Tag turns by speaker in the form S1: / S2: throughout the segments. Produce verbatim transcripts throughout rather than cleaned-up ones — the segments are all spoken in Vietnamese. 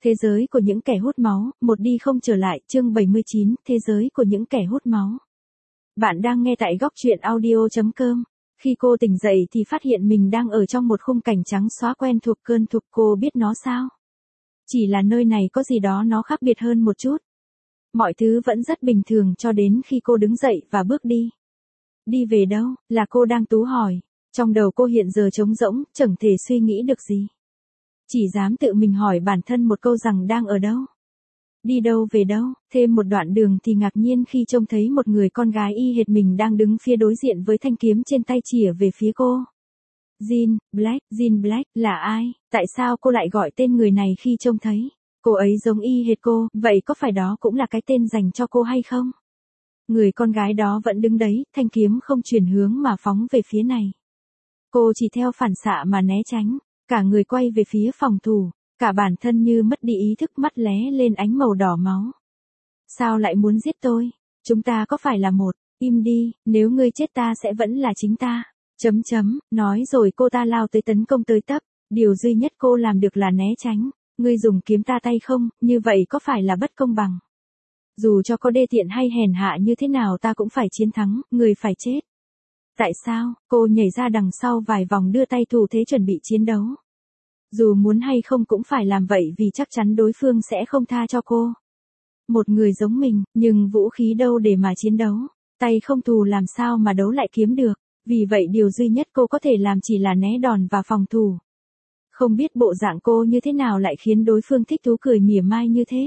S1: Thế giới của những kẻ hút máu, một đi không trở lại, chương bảy mươi chín, thế giới của những kẻ hút máu. Bạn đang nghe tại góc truyện audio chấm com. Khi cô tỉnh dậy thì phát hiện mình đang ở trong một khung cảnh trắng xóa quen thuộc cơn thuộc, cô biết nó sao? Chỉ là nơi này có gì đó nó khác biệt hơn một chút. Mọi thứ vẫn rất bình thường cho đến khi cô đứng dậy và bước đi. Đi về đâu, là cô đang tú hỏi. Trong đầu cô hiện giờ trống rỗng, chẳng thể suy nghĩ được gì. Chỉ dám tự mình hỏi bản thân một câu rằng đang ở đâu? Đi đâu về đâu? Thêm một đoạn đường thì ngạc nhiên khi trông thấy một người con gái y hệt mình đang đứng phía đối diện với thanh kiếm trên tay chìa về phía cô. Jean Black, Jean Black, là ai? Tại sao cô lại gọi tên người này khi trông thấy? Cô ấy giống y hệt cô, vậy có phải đó cũng là cái tên dành cho cô hay không? Người con gái đó vẫn đứng đấy, thanh kiếm không chuyển hướng mà phóng về phía này. Cô chỉ theo phản xạ mà né tránh. Cả người quay về phía phòng thủ, cả bản thân như mất đi ý thức, mắt lé lên ánh màu đỏ máu. Sao lại muốn giết tôi? Chúng ta có phải là một? Im đi, nếu ngươi chết ta sẽ vẫn là chính ta. Chấm chấm, nói rồi cô ta lao tới tấn công tới tấp. Điều duy nhất cô làm được là né tránh. Ngươi dùng kiếm ta tay không, như vậy có phải là bất công bằng? Dù cho có đê tiện hay hèn hạ như thế nào ta cũng phải chiến thắng, người phải chết. Tại sao? Cô nhảy ra đằng sau vài vòng đưa tay thủ thế chuẩn bị chiến đấu. Dù muốn hay không cũng phải làm vậy vì chắc chắn đối phương sẽ không tha cho cô. Một người giống mình, nhưng vũ khí đâu để mà chiến đấu. Tay không thù làm sao mà đấu lại kiếm được. Vì vậy điều duy nhất cô có thể làm chỉ là né đòn và phòng thủ. Không biết bộ dạng cô như thế nào lại khiến đối phương thích thú cười mỉa mai như thế.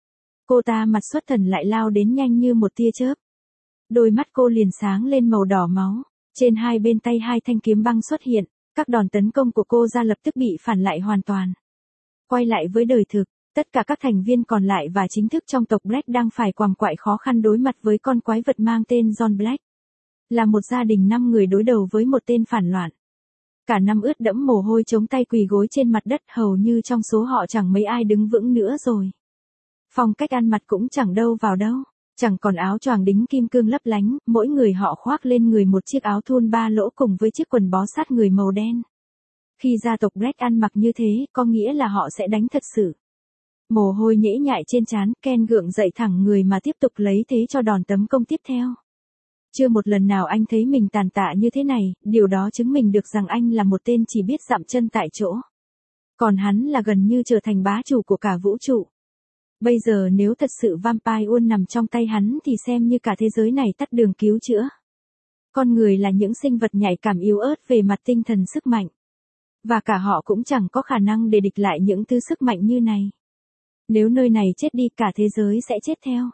S1: Cô ta mặt xuất thần lại lao đến nhanh như một tia chớp. Đôi mắt cô liền sáng lên màu đỏ máu. Trên hai bên tay hai thanh kiếm băng xuất hiện. Các đòn tấn công của cô ra lập tức bị phản lại hoàn toàn. Quay lại với đời thực, tất cả các thành viên còn lại và chính thức trong tộc Black đang phải quằn quại khó khăn đối mặt với con quái vật mang tên John Black. Là một gia đình năm người đối đầu với một tên phản loạn. Cả năm ướt đẫm mồ hôi chống tay quỳ gối trên mặt đất, hầu như trong số họ chẳng mấy ai đứng vững nữa rồi. Phong cách ăn mặc cũng chẳng đâu vào đâu. Chẳng còn áo choàng đính kim cương lấp lánh, mỗi người họ khoác lên người một chiếc áo thun ba lỗ cùng với chiếc quần bó sát người màu đen. Khi gia tộc Black ăn mặc như thế, có nghĩa là họ sẽ đánh thật sự. Mồ hôi nhễ nhại trên trán, Ken gượng dậy thẳng người mà tiếp tục lấy thế cho đòn tấn công tiếp theo. Chưa một lần nào anh thấy mình tàn tạ như thế này, điều đó chứng minh được rằng anh là một tên chỉ biết dậm chân tại chỗ. Còn hắn là gần như trở thành bá chủ của cả vũ trụ. Bây giờ nếu thật sự Vampire One nằm trong tay hắn thì xem như cả thế giới này tắt đường cứu chữa. Con người là những sinh vật nhạy cảm yếu ớt về mặt tinh thần sức mạnh. Và cả họ cũng chẳng có khả năng để địch lại những thứ sức mạnh như này. Nếu nơi này chết đi cả thế giới sẽ chết theo.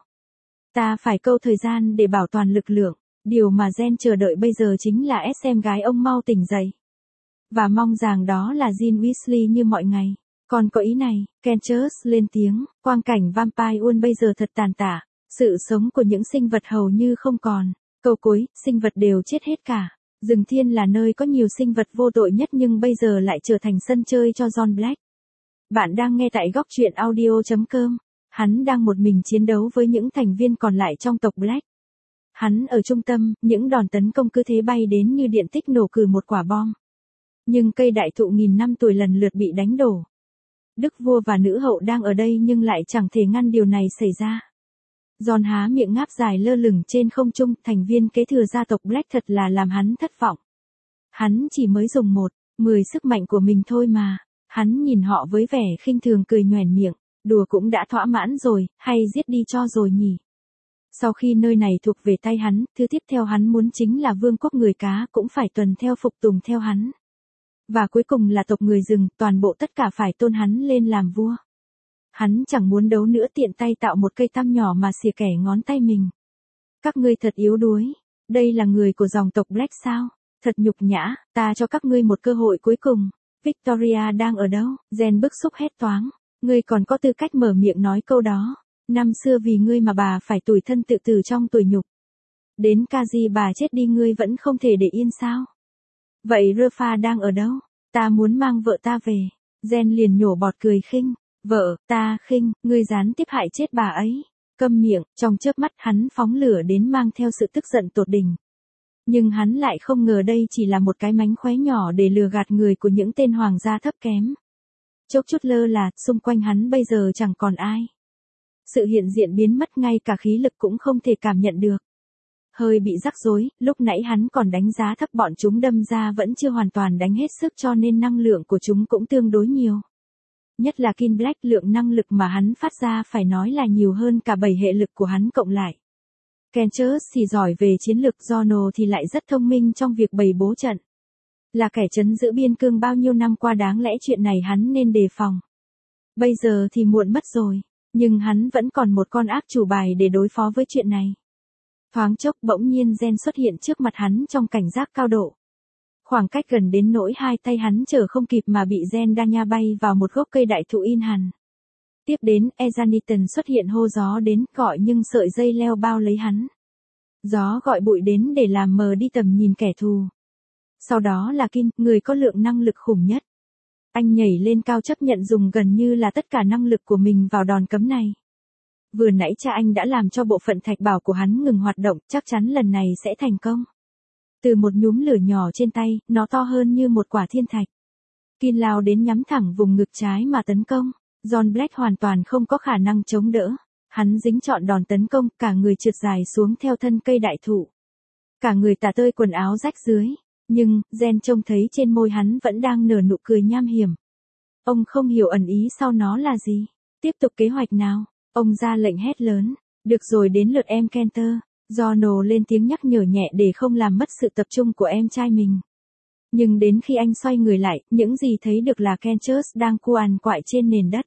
S1: Ta phải câu thời gian để bảo toàn lực lượng. Điều mà Jen chờ đợi bây giờ chính là ép em gái ông mau tỉnh dậy. Và mong rằng đó là Jean Weasley như mọi ngày. Còn có ý này, Kenchus lên tiếng, quang cảnh Vampire One bây giờ thật tàn tạ, sự sống của những sinh vật hầu như không còn, câu cuối, sinh vật đều chết hết cả. Rừng Thiên là nơi có nhiều sinh vật vô tội nhất nhưng bây giờ lại trở thành sân chơi cho John Black. Bạn đang nghe tại góc truyện audio chấm com, hắn đang một mình chiến đấu với những thành viên còn lại trong tộc Black. Hắn ở trung tâm, những đòn tấn công cứ thế bay đến như điện tích nổ cừ một quả bom. Nhưng cây đại thụ nghìn năm tuổi lần lượt bị đánh đổ. Đức vua và nữ hậu đang ở đây nhưng lại chẳng thể ngăn điều này xảy ra. John há miệng ngáp dài lơ lửng trên không trung, thành viên kế thừa gia tộc Black thật là làm hắn thất vọng. Hắn chỉ mới dùng một, mười sức mạnh của mình thôi mà. Hắn nhìn họ với vẻ khinh thường cười nhoẻn miệng, đùa cũng đã thỏa mãn rồi, hay giết đi cho rồi nhỉ. Sau khi nơi này thuộc về tay hắn, thứ tiếp theo hắn muốn chính là vương quốc người cá cũng phải tuần theo phục tùng theo hắn. Và cuối cùng là tộc người rừng, toàn bộ tất cả phải tôn hắn lên làm vua. Hắn chẳng muốn đấu nữa, tiện tay tạo một cây tăm nhỏ mà xìa kẻ ngón tay mình. Các ngươi thật yếu đuối. Đây là người của dòng tộc Black sao? Thật nhục nhã, ta cho các ngươi một cơ hội cuối cùng. Victoria đang ở đâu? Jen bức xúc hét toáng. Ngươi còn có tư cách mở miệng nói câu đó. Năm xưa vì ngươi mà bà phải tủi thân tự tử trong tủi nhục. Đến ca di bà chết đi ngươi vẫn không thể để yên sao? Vậy Rafa đang ở đâu? Ta muốn mang vợ ta về. Jen liền nhổ bọt cười khinh. Vợ, ta khinh, ngươi gián tiếp hại chết bà ấy. Câm miệng, trong chớp mắt hắn phóng lửa đến mang theo sự tức giận tột đỉnh. Nhưng hắn lại không ngờ đây chỉ là một cái mánh khóe nhỏ để lừa gạt người của những tên hoàng gia thấp kém. Chốc chút lơ là, xung quanh hắn bây giờ chẳng còn ai. Sự hiện diện biến mất, ngay cả khí lực cũng không thể cảm nhận được. Hơi bị rắc rối, lúc nãy hắn còn đánh giá thấp bọn chúng, đâm ra vẫn chưa hoàn toàn đánh hết sức, cho nên năng lượng của chúng cũng tương đối nhiều. Nhất là King Black, lượng năng lực mà hắn phát ra phải nói là nhiều hơn cả bảy hệ lực của hắn cộng lại. Kenchus thì giỏi về chiến lược, Jono thì lại rất thông minh trong việc bày bố trận. Là kẻ trấn giữ biên cương bao nhiêu năm qua, đáng lẽ chuyện này hắn nên đề phòng. Bây giờ thì muộn mất rồi, nhưng hắn vẫn còn một con ác chủ bài để đối phó với chuyện này. Thoáng chốc bỗng nhiên Gen xuất hiện trước mặt hắn trong cảnh giác cao độ. Khoảng cách gần đến nỗi hai tay hắn chờ không kịp mà bị Gen đa nha bay vào một gốc cây đại thụ in hẳn. Tiếp đến, Ezaniton xuất hiện hô gió đến, gọi nhưng sợi dây leo bao lấy hắn. Gió gọi bụi đến để làm mờ đi tầm nhìn kẻ thù. Sau đó là Kin, người có lượng năng lực khủng nhất. Anh nhảy lên cao chấp nhận dùng gần như là tất cả năng lực của mình vào đòn cấm này. Vừa nãy cha anh đã làm cho bộ phận thạch bảo của hắn ngừng hoạt động, chắc chắn lần này sẽ thành công. Từ một nhúm lửa nhỏ trên tay, nó to hơn như một quả thiên thạch. Kin lao đến nhắm thẳng vùng ngực trái mà tấn công. John Black hoàn toàn không có khả năng chống đỡ. Hắn dính trọn đòn tấn công, cả người trượt dài xuống theo thân cây đại thụ. Cả người tả tơi, quần áo rách dưới. Nhưng, Gen trông thấy trên môi hắn vẫn đang nở nụ cười nham hiểm. Ông không hiểu ẩn ý sau nó là gì. Tiếp tục kế hoạch nào? Ông ra lệnh hét lớn. Được rồi, đến lượt em Kenter. Jono lên tiếng nhắc nhở nhẹ để không làm mất sự tập trung của em trai mình. Nhưng đến khi anh xoay người lại, những gì thấy được là Kenchus đang cuằn quại trên nền đất.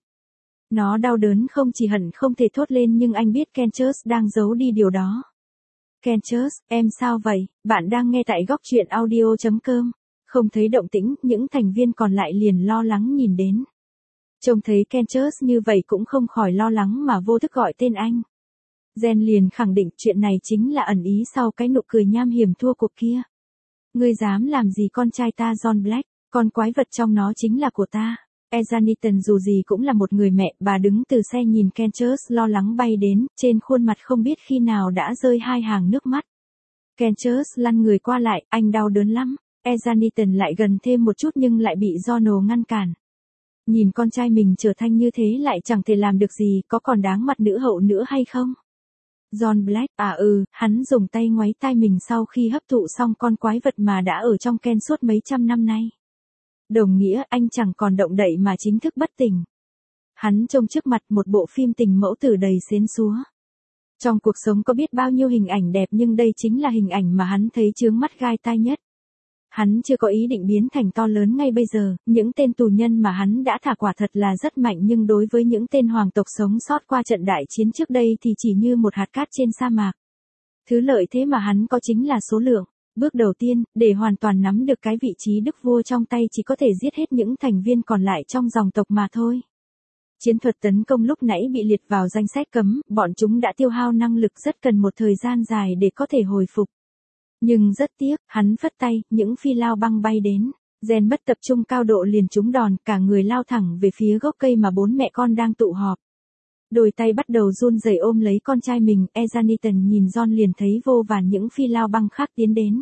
S1: Nó đau đớn không chỉ hận không thể thốt lên, nhưng anh biết Kenchus đang giấu đi điều đó. Kenchus, em sao vậy? Bạn đang nghe tại góc truyện audio chấm com. Không thấy động tĩnh, những thành viên còn lại liền lo lắng nhìn đến. Trông thấy Kenchus như vậy cũng không khỏi lo lắng mà vô thức gọi tên anh. Gen liền khẳng định chuyện này chính là ẩn ý sau cái nụ cười nham hiểm thua cuộc kia. Ngươi dám làm gì con trai ta John Black, con quái vật trong nó chính là của ta. Ezaniton dù gì cũng là một người mẹ, bà đứng từ xe nhìn Kenchus lo lắng bay đến, trên khuôn mặt không biết khi nào đã rơi hai hàng nước mắt. Kenchus lăn người qua lại, anh đau đớn lắm. Ezaniton lại gần thêm một chút nhưng lại bị Jono ngăn cản. Nhìn con trai mình trở thành như thế lại chẳng thể làm được gì, có còn đáng mặt nữ hậu nữa hay không? John Black, à ừ, hắn dùng tay ngoáy tai mình sau khi hấp thụ xong con quái vật mà đã ở trong Ken suốt mấy trăm năm nay. Đồng nghĩa anh chẳng còn động đậy mà chính thức bất tỉnh. Hắn trông trước mặt một bộ phim tình mẫu tử đầy xến xúa. Trong cuộc sống có biết bao nhiêu hình ảnh đẹp, nhưng đây chính là hình ảnh mà hắn thấy chướng mắt gai tai nhất. Hắn chưa có ý định biến thành to lớn ngay bây giờ, những tên tù nhân mà hắn đã thả quả thật là rất mạnh, nhưng đối với những tên hoàng tộc sống sót qua trận đại chiến trước đây thì chỉ như một hạt cát trên sa mạc. Thứ lợi thế mà hắn có chính là số lượng. Bước đầu tiên, để hoàn toàn nắm được cái vị trí đức vua trong tay chỉ có thể giết hết những thành viên còn lại trong dòng tộc mà thôi. Chiến thuật tấn công lúc nãy bị liệt vào danh sách cấm, bọn chúng đã tiêu hao năng lực rất cần một thời gian dài để có thể hồi phục. Nhưng rất tiếc, hắn phất tay, những phi lao băng bay đến. Gen mất tập trung cao độ liền trúng đòn, cả người lao thẳng về phía gốc cây mà bốn mẹ con đang tụ họp. Đôi tay bắt đầu run rẩy ôm lấy con trai mình. Ezaniton nhìn John liền thấy vô vàn những phi lao băng khác tiến đến.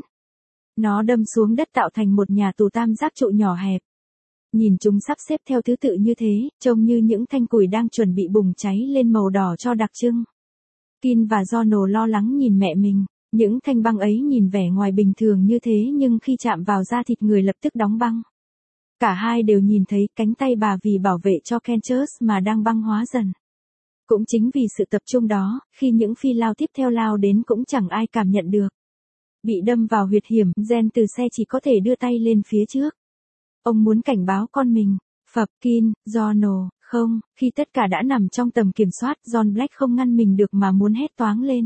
S1: Nó đâm xuống đất tạo thành một nhà tù tam giác trụ nhỏ hẹp. Nhìn chúng sắp xếp theo thứ tự như thế, trông như những thanh củi đang chuẩn bị bùng cháy lên màu đỏ cho đặc trưng. Kin và Jono lo lắng nhìn mẹ mình. Những thanh băng ấy nhìn vẻ ngoài bình thường như thế nhưng khi chạm vào da thịt người lập tức đóng băng. Cả hai đều nhìn thấy cánh tay bà vì bảo vệ cho Kenchus mà đang băng hóa dần. Cũng chính vì sự tập trung đó, khi những phi lao tiếp theo lao đến cũng chẳng ai cảm nhận được. Bị đâm vào huyệt hiểm, Gen từ xe chỉ có thể đưa tay lên phía trước. Ông muốn cảnh báo con mình. Phập, Kin, Jono, không, khi tất cả đã nằm trong tầm kiểm soát, John Black không ngăn mình được mà muốn hét toáng lên.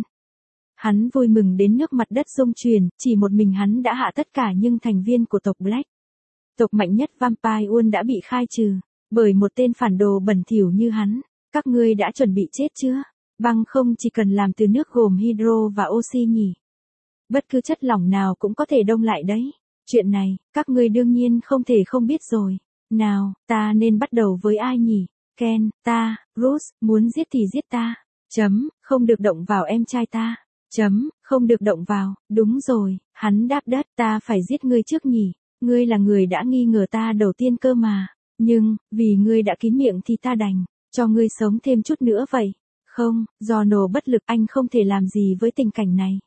S1: Hắn vui mừng đến nước mặt đất rung chuyển, chỉ một mình hắn đã hạ tất cả những thành viên của tộc Black. Tộc mạnh nhất Vampire World đã bị khai trừ, bởi một tên phản đồ bẩn thỉu như hắn. Các ngươi đã chuẩn bị chết chưa? Băng không chỉ cần làm từ nước gồm hydro và oxy nhỉ? Bất cứ chất lỏng nào cũng có thể đông lại đấy. Chuyện này, các ngươi đương nhiên không thể không biết rồi. Nào, ta nên bắt đầu với ai nhỉ? Ken, ta, Bruce, muốn giết thì giết ta. Chấm, không được động vào em trai ta. Chấm, không được động vào, đúng rồi, hắn đáp đất, ta phải giết ngươi trước nhỉ, ngươi là người đã nghi ngờ ta đầu tiên cơ mà. Nhưng, vì ngươi đã kín miệng thì ta đành, cho ngươi sống thêm chút nữa vậy. Không, do nổ bất lực anh không thể làm gì với tình cảnh này.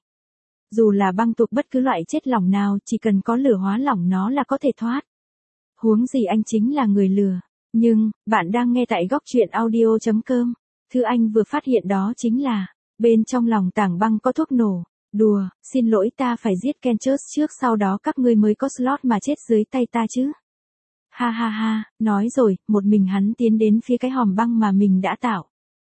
S1: Dù là băng tuộc bất cứ loại chất lỏng nào chỉ cần có lửa hóa lỏng nó là có thể thoát. Huống gì anh chính là người lừa. Nhưng, bạn đang nghe tại góc truyện audio.com. Thứ anh vừa phát hiện đó chính là, bên trong lòng tảng băng có thuốc nổ. Đùa, xin lỗi ta phải giết Kentus trước sau đó các ngươi mới có slot mà chết dưới tay ta chứ. Ha ha ha, nói rồi, một mình hắn tiến đến phía cái hòm băng mà mình đã tạo.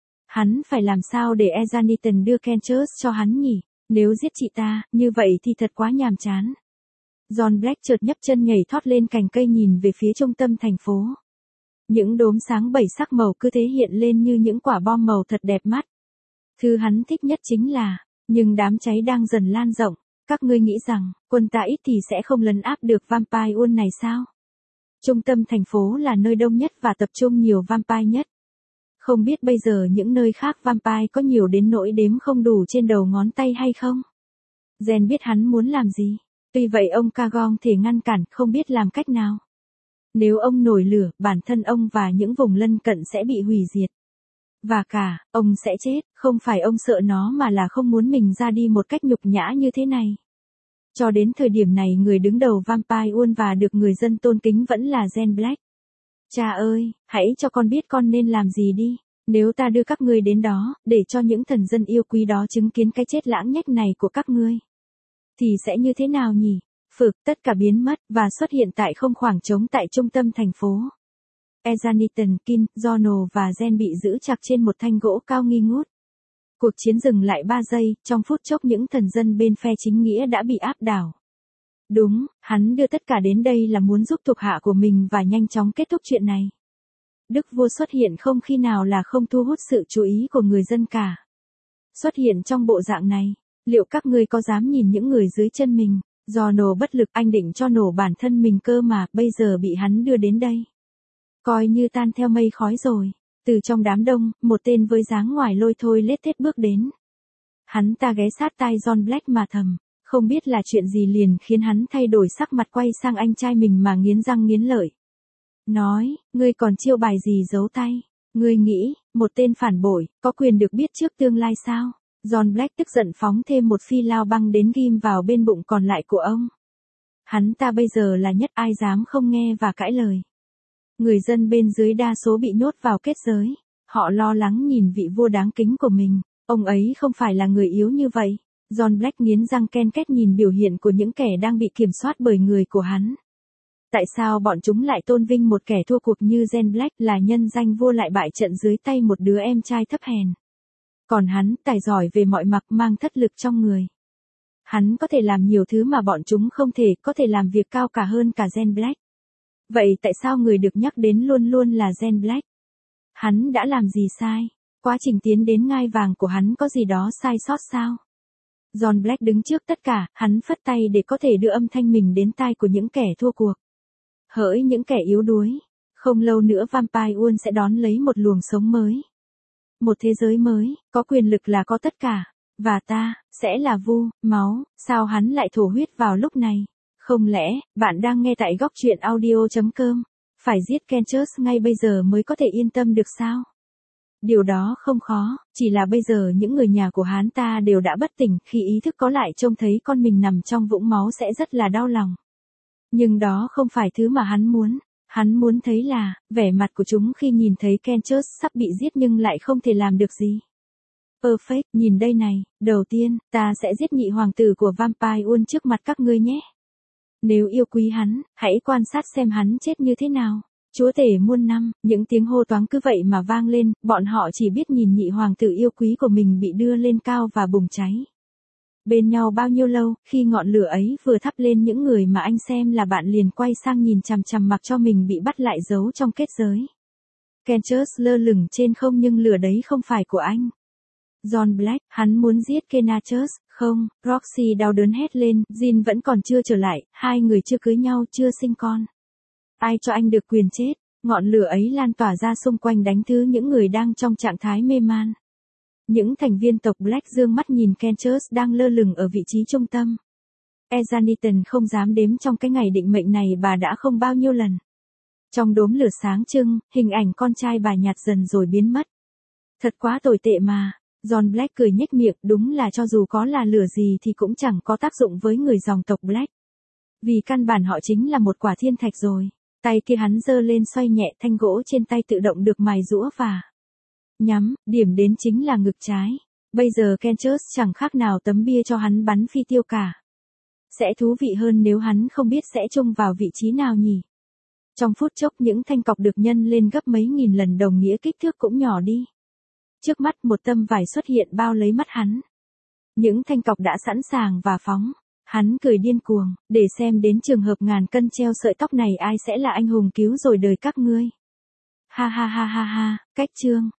S1: Hắn phải làm sao để Ezaniton đưa Kentus cho hắn nhỉ? Nếu giết chị ta, như vậy thì thật quá nhàm chán. John Black chợt nhấc chân nhảy thoát lên cành cây nhìn về phía trung tâm thành phố. Những đốm sáng bảy sắc màu cứ thế hiện lên như những quả bom màu thật đẹp mắt. Thứ hắn thích nhất chính là, nhưng đám cháy đang dần lan rộng, các ngươi nghĩ rằng, quân ta ít thì sẽ không lấn áp được Vampire World này sao? Trung tâm thành phố là nơi đông nhất và tập trung nhiều vampire nhất. Không biết bây giờ những nơi khác vampire có nhiều đến nỗi đếm không đủ trên đầu ngón tay hay không? Gen biết hắn muốn làm gì, tuy vậy ông Kagong thể ngăn cản không biết làm cách nào. Nếu ông nổi lửa, bản thân ông và những vùng lân cận sẽ bị hủy diệt. Và cả, ông sẽ chết, không phải ông sợ nó mà là không muốn mình ra đi một cách nhục nhã như thế này. Cho đến thời điểm này người đứng đầu Vampire World và được người dân tôn kính vẫn là Gen Black. Cha ơi, hãy cho con biết con nên làm gì đi. Nếu ta đưa các ngươi đến đó, để cho những thần dân yêu quý đó chứng kiến cái chết lãng nhách này của các ngươi, thì sẽ như thế nào nhỉ? Phực, tất cả biến mất, và xuất hiện tại không khoảng trống tại trung tâm thành phố. Ezaniton, Kin, Jono và Gen bị giữ chặt trên một thanh gỗ cao nghi ngút. Cuộc chiến dừng lại ba giây, trong phút chốc những thần dân bên phe chính nghĩa đã bị áp đảo. Đúng, hắn đưa tất cả đến đây là muốn giúp thuộc hạ của mình và nhanh chóng kết thúc chuyện này. Đức vua xuất hiện không khi nào là không thu hút sự chú ý của người dân cả. Xuất hiện trong bộ dạng này, liệu các ngươi có dám nhìn những người dưới chân mình? Do nổ bất lực anh định cho nổ bản thân mình cơ mà bây giờ bị hắn đưa đến đây. Coi như tan theo mây khói rồi. Từ trong đám đông, một tên với dáng ngoài lôi thôi lết thết bước đến. Hắn ta ghé sát tai John Black mà thầm, không biết là chuyện gì liền khiến hắn thay đổi sắc mặt quay sang anh trai mình mà nghiến răng nghiến lợi. Nói, ngươi còn chiêu bài gì giấu tay? Ngươi nghĩ, một tên phản bội, có quyền được biết trước tương lai sao? John Black tức giận phóng thêm một phi lao băng đến ghim vào bên bụng còn lại của ông. Hắn ta bây giờ là nhất ai dám không nghe và cãi lời. Người dân bên dưới đa số bị nhốt vào kết giới. Họ lo lắng nhìn vị vua đáng kính của mình. Ông ấy không phải là người yếu như vậy. John Black nghiến răng ken két nhìn biểu hiện của những kẻ đang bị kiểm soát bởi người của hắn. Tại sao bọn chúng lại tôn vinh một kẻ thua cuộc như Gen Black là nhân danh vua lại bại trận dưới tay một đứa em trai thấp hèn? Còn hắn, tài giỏi về mọi mặt mang thất lực trong người. Hắn có thể làm nhiều thứ mà bọn chúng không thể, có thể làm việc cao cả hơn cả Gen Black. Vậy tại sao người được nhắc đến luôn luôn là Gen Black? Hắn đã làm gì sai? Quá trình tiến đến ngai vàng của hắn có gì đó sai sót sao? John Black đứng trước tất cả, hắn phất tay để có thể đưa âm thanh mình đến tai của những kẻ thua cuộc. Hỡi những kẻ yếu đuối, không lâu nữa Vampire World sẽ đón lấy một luồng sống mới. Một thế giới mới, có quyền lực là có tất cả. Và ta, sẽ là vu, máu, sao hắn lại thổ huyết vào lúc này? Không lẽ, bạn đang nghe tại góc truyện audio.com? Phải giết Kentus ngay bây giờ mới có thể yên tâm được sao? Điều đó không khó, chỉ là bây giờ những người nhà của hắn ta đều đã bất tỉnh, khi ý thức có lại trông thấy con mình nằm trong vũng máu sẽ rất là đau lòng. Nhưng đó không phải thứ mà hắn muốn. Hắn muốn thấy là, vẻ mặt của chúng khi nhìn thấy Kentus sắp bị giết nhưng lại không thể làm được gì. Perfect, nhìn đây này, đầu tiên, ta sẽ giết nhị hoàng tử của Vampire World trước mặt các ngươi nhé. Nếu yêu quý hắn, hãy quan sát xem hắn chết như thế nào. Chúa tể muôn năm, những tiếng hô toáng cứ vậy mà vang lên, bọn họ chỉ biết nhìn nhị hoàng tử yêu quý của mình bị đưa lên cao và bùng cháy. Bên nhau bao nhiêu lâu, khi ngọn lửa ấy vừa thắp lên những người mà anh xem là bạn liền quay sang nhìn chằm chằm mặc cho mình bị bắt lại giấu trong kết giới. Kentus lơ lửng trên không nhưng lửa đấy không phải của anh. John Black, hắn muốn giết Kentus, không, Roxy đau đớn hét lên, Jin vẫn còn chưa trở lại, hai người chưa cưới nhau, chưa sinh con. Ai cho anh được quyền chết? Ngọn lửa ấy lan tỏa ra xung quanh đánh thứ những người đang trong trạng thái mê man. Những thành viên tộc Black dương mắt nhìn Kentus đang lơ lửng ở vị trí trung tâm. Ezaniton không dám đếm trong cái ngày định mệnh này bà đã không bao nhiêu lần. Trong đốm lửa sáng trưng, hình ảnh con trai bà nhạt dần rồi biến mất. Thật quá tồi tệ mà. John Black cười nhếch miệng, đúng là cho dù có là lửa gì thì cũng chẳng có tác dụng với người dòng tộc Black. Vì căn bản họ chính là một quả thiên thạch rồi. Tay kia hắn giơ lên xoay nhẹ, thanh gỗ trên tay tự động được mài giũa và nhắm, điểm đến chính là ngực trái. Bây giờ Kenchus chẳng khác nào tấm bia cho hắn bắn phi tiêu cả. Sẽ thú vị hơn nếu hắn không biết sẽ chung vào vị trí nào nhỉ. Trong phút chốc những thanh cọc được nhân lên gấp mấy nghìn lần đồng nghĩa kích thước cũng nhỏ đi. Trước mắt một tấm vải xuất hiện bao lấy mắt hắn. Những thanh cọc đã sẵn sàng và phóng. Hắn cười điên cuồng, để xem đến trường hợp ngàn cân treo sợi tóc này ai sẽ là anh hùng cứu rồi đời các ngươi. Ha ha ha ha ha, cách chương.